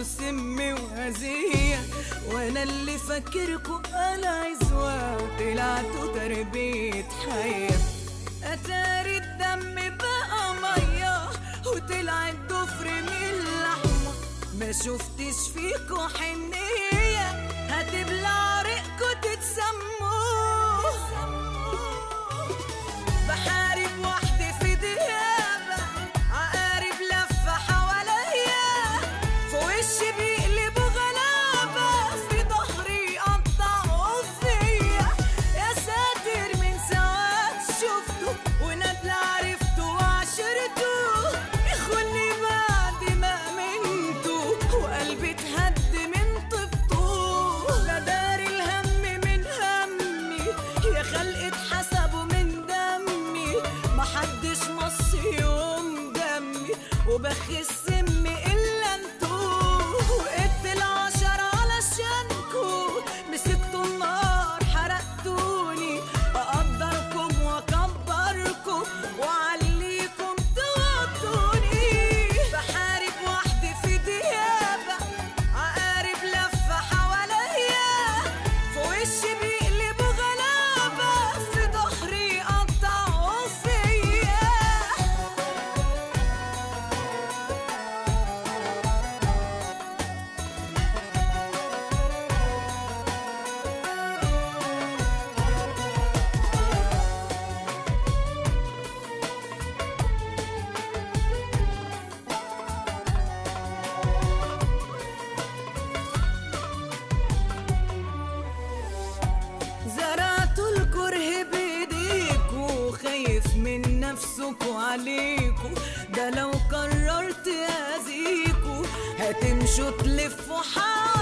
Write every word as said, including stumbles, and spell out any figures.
سم وهزية، وانا اللي فاكركوا انا عزوة طلعتوا تربية حية. اتاري الدم بقى مية وطلع الضفر من اللحمة، ما شفتش فيكوا حنية هتبلع ريقكوا تتسموا. بحارب وحدي في ديابة عقارب لفة حواليا، في وشي بيقلبوا غلابة في ظهري قطعوا فيا. يا ساتر من ساعات شفته وندل عرفته وعشرته، يخوني بعد ما امنته وقلبي اتهد من طبطه. لا داري الهم من همي يا خلق اتحسبوا من دمي، محدش مص يوم دمي وبخي السم الا انتو. وقت العشرة علشانكو مسكتوا النار حرقتوني، اقدركم واكبركم وعليكم توطوني. بحارب وحدي في ديابة عقارب لفة حواليا، في وشي بيقلبوا غلابة في ظهري قطعوا فيا. زرعتوا الكره بايديكوا خايف من نفسكوا عليكوا، ده لو قررت اذيكوا هتمشوا تلفوا حواليكوا.